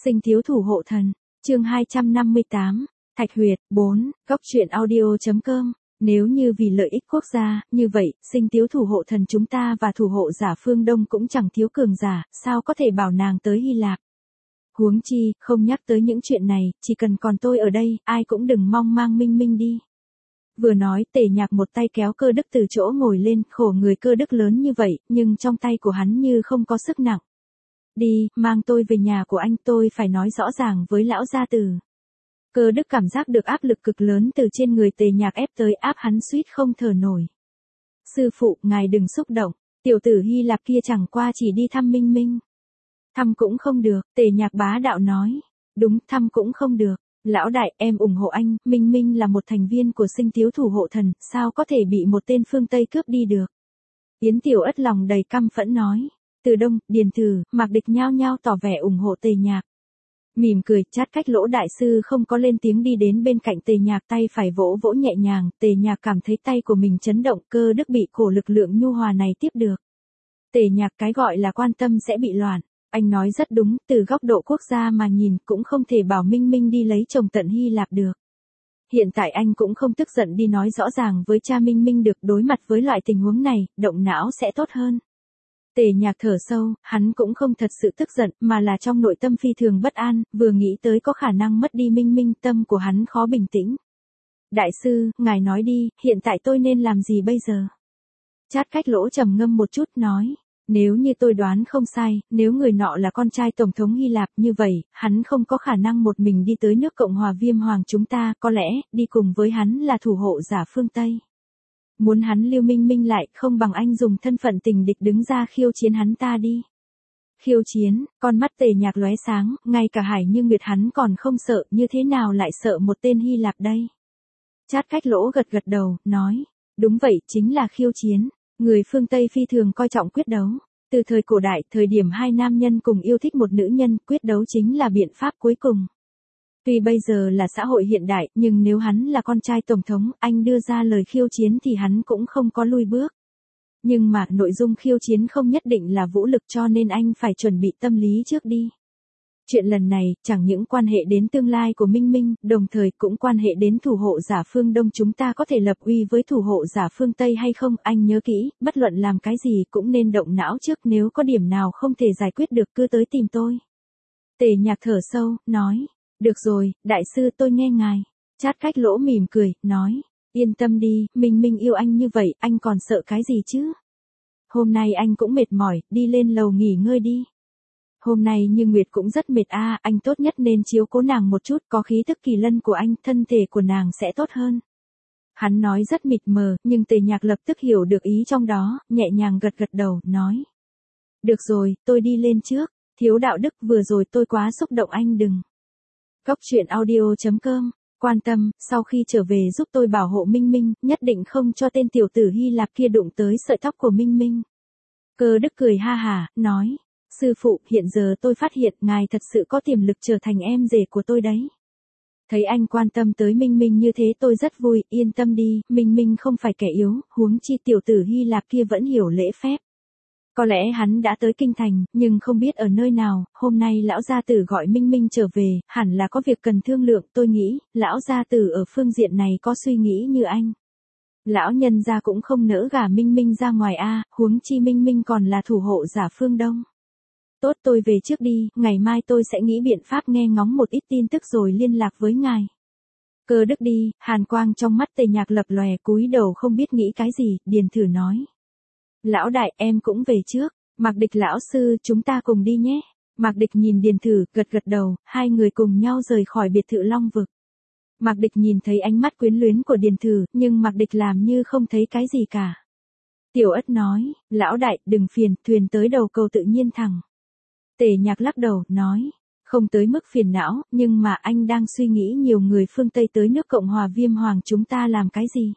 Sinh thiếu thủ hộ thần, chương 258, Thạch Huyệt, 4, góc truyện audio.com. Nếu như vì lợi ích quốc gia, như vậy, sinh thiếu thủ hộ thần chúng ta và thủ hộ giả phương Đông cũng chẳng thiếu cường giả, sao có thể bảo nàng tới Hy Lạp. Huống chi, không nhắc tới những chuyện này, chỉ cần còn tôi ở đây, ai cũng đừng mong mang Minh Minh đi. Vừa nói, Tề Nhạc một tay kéo Cơ Đức từ chỗ ngồi lên, khổ người Cơ Đức lớn như vậy, nhưng trong tay của hắn như không có sức nặng. Đi, mang tôi về nhà của anh, tôi phải nói rõ ràng với lão gia tử. Cơ Đức cảm giác được áp lực cực lớn từ trên người Tề Nhạc ép tới, áp hắn suýt không thở nổi. Sư phụ, ngài đừng xúc động, tiểu tử Hy Lạp kia chẳng qua chỉ đi thăm Minh Minh. Thăm cũng không được, Tề Nhạc bá đạo nói. Đúng, thăm cũng không được. Lão đại, em ủng hộ anh, Minh Minh là một thành viên của sinh thiếu thủ hộ thần, sao có thể bị một tên phương Tây cướp đi được. Yến Tiểu Ất lòng đầy căm phẫn nói. Từ Đông, Điền Thử, Mạc Địch nhao nhao tỏ vẻ ủng hộ Tề Nhạc. Mỉm cười, Chát Cách Lỗ đại sư không có lên tiếng đi đến bên cạnh Tề Nhạc, tay phải vỗ vỗ nhẹ nhàng, Tề Nhạc cảm thấy tay của mình chấn động, Cơ Đức bị cổ lực lượng nhu hòa này tiếp được. Tề Nhạc, cái gọi là quan tâm sẽ bị loạn. Anh nói rất đúng, từ góc độ quốc gia mà nhìn cũng không thể bảo Minh Minh đi lấy chồng tận Hy Lạp được. Hiện tại anh cũng không tức giận đi nói rõ ràng với cha Minh Minh được, đối mặt với loại tình huống này, động não sẽ tốt hơn. Tề Nhạc thở sâu, hắn cũng không thật sự tức giận, mà là trong nội tâm phi thường bất an, vừa nghĩ tới có khả năng mất đi Minh Minh, tâm của hắn khó bình tĩnh. Đại sư, ngài nói đi, hiện tại tôi nên làm gì bây giờ? Chát Cách Lỗ trầm ngâm một chút nói. Nếu như tôi đoán không sai, nếu người nọ là con trai Tổng thống Hy Lạp như vậy, hắn không có khả năng một mình đi tới nước Cộng hòa Viêm Hoàng chúng ta, có lẽ, đi cùng với hắn là thủ hộ giả phương Tây. Muốn hắn lưu Minh Minh lại, không bằng anh dùng thân phận tình địch đứng ra khiêu chiến hắn ta đi. Khiêu chiến, con mắt Tề Nhạc lóe sáng, ngay cả Hải Như Nguyệt hắn còn không sợ, như thế nào lại sợ một tên Hy Lạp đây? Chát Cách Lỗ gật gật đầu, nói, đúng vậy, chính là khiêu chiến. Người phương Tây phi thường coi trọng quyết đấu. Từ thời cổ đại, thời điểm hai nam nhân cùng yêu thích một nữ nhân, quyết đấu chính là biện pháp cuối cùng. Tuy bây giờ là xã hội hiện đại, nhưng nếu hắn là con trai Tổng thống, anh đưa ra lời khiêu chiến thì hắn cũng không có lui bước. Nhưng mà, nội dung khiêu chiến không nhất định là vũ lực, cho nên anh phải chuẩn bị tâm lý trước đi. Chuyện lần này, chẳng những quan hệ đến tương lai của Minh Minh, đồng thời cũng quan hệ đến thủ hộ giả phương Đông chúng ta có thể lập uy với thủ hộ giả phương Tây hay không, anh nhớ kỹ, bất luận làm cái gì cũng nên động não trước, nếu có điểm nào không thể giải quyết được cứ tới tìm tôi. Tề Nhạc thở sâu, nói, được rồi, đại sư tôi nghe ngài. Chát Cách Lỗ mỉm cười, nói, yên tâm đi, Minh Minh yêu anh như vậy, anh còn sợ cái gì chứ? Hôm nay anh cũng mệt mỏi, đi lên lầu nghỉ ngơi đi. Hôm nay Như Nguyệt cũng rất mệt anh tốt nhất nên chiếu cố nàng một chút, có khí tức kỳ lân của anh, thân thể của nàng sẽ tốt hơn. Hắn nói rất mịt mờ, nhưng Tề Nhạc lập tức hiểu được ý trong đó, nhẹ nhàng gật gật đầu, nói. Được rồi, tôi đi lên trước, thiếu đạo đức, vừa rồi tôi quá xúc động, anh đừng. Góc truyện audio.com, quan tâm, sau khi trở về giúp tôi bảo hộ Minh Minh, nhất định không cho tên tiểu tử Hy Lạp kia đụng tới sợi tóc của Minh Minh. Cơ Đức cười ha hả, nói. Sư phụ, hiện giờ tôi phát hiện ngài thật sự có tiềm lực trở thành em rể của tôi đấy. Thấy anh quan tâm tới Minh Minh như thế tôi rất vui, yên tâm đi, Minh Minh không phải kẻ yếu, huống chi tiểu tử Hy Lạp kia vẫn hiểu lễ phép. Có lẽ hắn đã tới kinh thành, nhưng không biết ở nơi nào, hôm nay lão gia tử gọi Minh Minh trở về, hẳn là có việc cần thương lượng, tôi nghĩ, lão gia tử ở phương diện này có suy nghĩ như anh. Lão nhân gia cũng không nỡ gả Minh Minh ra ngoài huống chi Minh Minh còn là thủ hộ giả phương Đông. Tốt, tôi về trước đi, ngày mai tôi sẽ nghĩ biện pháp nghe ngóng một ít tin tức rồi liên lạc với ngài. Cơ Đức đi, hàn quang trong mắt Tề Nhạc lập lòe, cúi đầu không biết nghĩ cái gì, Điền Thử nói. Lão đại, em cũng về trước, Mạc Địch lão sư, chúng ta cùng đi nhé. Mạc Địch nhìn Điền Thử, gật gật đầu, hai người cùng nhau rời khỏi biệt thự Long Vực. Mạc Địch nhìn thấy ánh mắt quyến luyến của Điền Thử, nhưng Mạc Địch làm như không thấy cái gì cả. Tiểu Ất nói, lão đại, đừng phiền, thuyền tới đầu cầu tự nhiên thẳng. Tề Nhạc lắc đầu, nói, không tới mức phiền não, nhưng mà anh đang suy nghĩ nhiều người phương Tây tới nước Cộng hòa Viêm Hoàng chúng ta làm cái gì?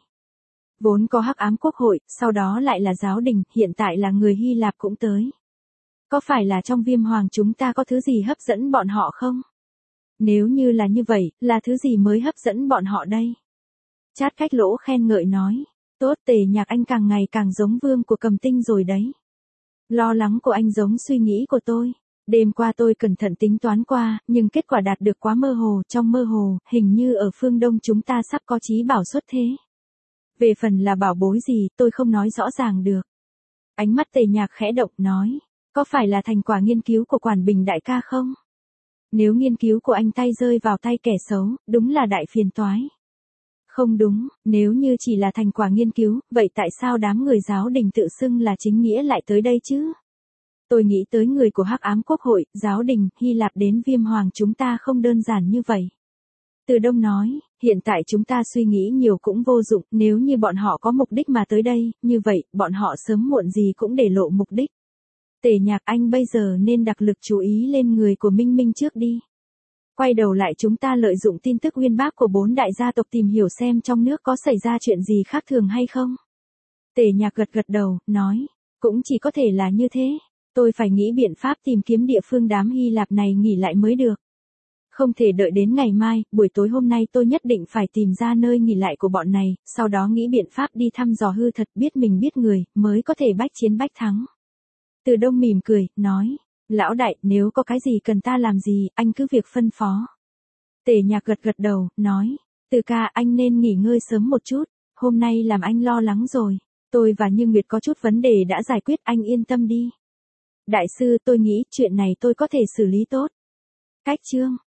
Vốn có Hắc Ám Quốc hội, sau đó lại là giáo đình, hiện tại là người Hy Lạp cũng tới. Có phải là trong Viêm Hoàng chúng ta có thứ gì hấp dẫn bọn họ không? Nếu như là như vậy, là thứ gì mới hấp dẫn bọn họ đây? Chát Cách Lỗ khen ngợi nói, tốt, Tề Nhạc anh càng ngày càng giống vương của Cầm Tinh rồi đấy. Lo lắng của anh giống suy nghĩ của tôi. Đêm qua tôi cẩn thận tính toán qua, nhưng kết quả đạt được quá mơ hồ, trong mơ hồ, hình như ở phương Đông chúng ta sắp có chí bảo xuất thế. Về phần là bảo bối gì, tôi không nói rõ ràng được. Ánh mắt Tề Nhạc khẽ động nói, có phải là thành quả nghiên cứu của Quản Bình đại ca không? Nếu nghiên cứu của anh tay rơi vào tay kẻ xấu, đúng là đại phiền toái. Không đúng, nếu như chỉ là thành quả nghiên cứu, vậy tại sao đám người giáo đình tự xưng là chính nghĩa lại tới đây chứ? Tôi nghĩ tới người của Hắc Ám Quốc hội, giáo đình, Hy Lạp đến Viêm Hoàng chúng ta không đơn giản như vậy. Từ Đông nói, hiện tại chúng ta suy nghĩ nhiều cũng vô dụng, nếu như bọn họ có mục đích mà tới đây, như vậy, bọn họ sớm muộn gì cũng để lộ mục đích. Tề Nhạc, anh bây giờ nên đặc lực chú ý lên người của Minh Minh trước đi. Quay đầu lại chúng ta lợi dụng tin tức uyên bác của 4 đại gia tộc tìm hiểu xem trong nước có xảy ra chuyện gì khác thường hay không. Tề Nhạc gật gật đầu, nói, cũng chỉ có thể là như thế. Tôi phải nghĩ biện pháp tìm kiếm địa phương đám Hy Lạp này nghỉ lại mới được. Không thể đợi đến ngày mai, buổi tối hôm nay tôi nhất định phải tìm ra nơi nghỉ lại của bọn này, sau đó nghĩ biện pháp đi thăm dò hư thật biết mình biết người, mới có thể bách chiến bách thắng. Từ Đông mỉm cười, nói, lão đại, nếu có cái gì cần ta làm gì, anh cứ việc phân phó. Tề Nhạc gật gật đầu, nói, Từ ca anh nên nghỉ ngơi sớm một chút, hôm nay làm anh lo lắng rồi, tôi và Như Nguyệt có chút vấn đề đã giải quyết, anh yên tâm đi. Đại sư, tôi nghĩ chuyện này tôi có thể xử lý tốt. Cách chương